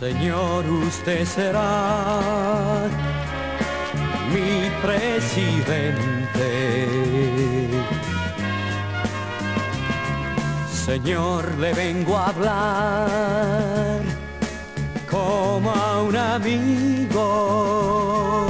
Señor, usted será mi presidente. Señor, le vengo a hablar como a un amigo.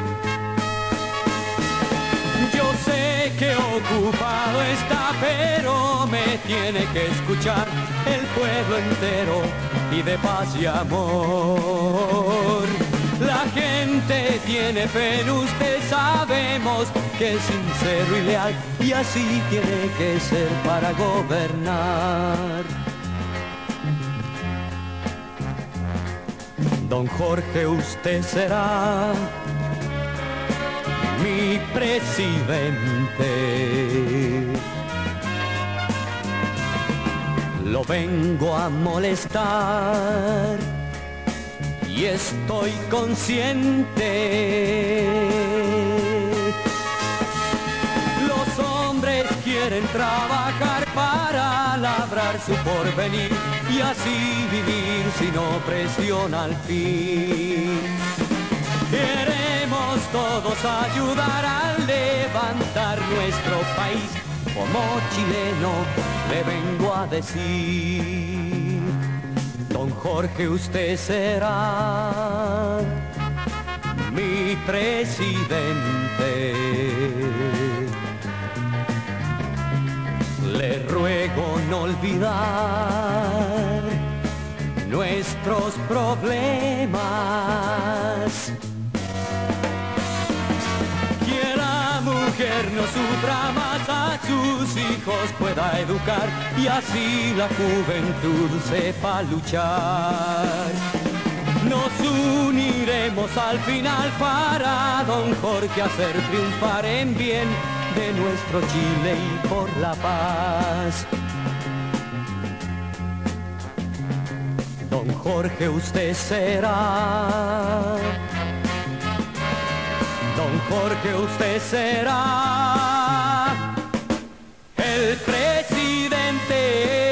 Yo sé que ocupado está, pero me tiene que escuchar el pueblo entero, y de paz y amor. La gente tiene fe en usted, sabemos que es sincero y leal, y así tiene que ser para gobernar. Don Jorge, usted será mi presidente. Lo vengo a molestar y estoy consciente. Los hombres quieren trabajar para labrar su porvenir y así vivir sin opresión al fin. Queremos todos ayudar a levantar nuestro país. Como chileno le vengo a decir, don Jorge, usted será mi presidente. Le ruego no olvidar nuestros problemas. Que la mujer no sufra más, a sus hijos pueda educar y así la juventud sepa luchar. Nos uniremos al final para don Jorge hacer triunfar en bien de nuestro Chile y por la paz. Don Jorge, usted será, don Jorge, usted será el presidente,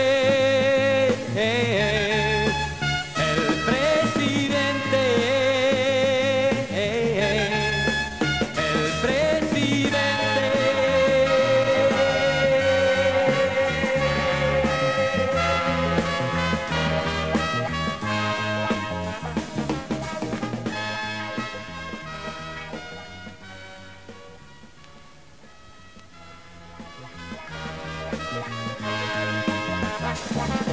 el presidente, el presidente. Yeah.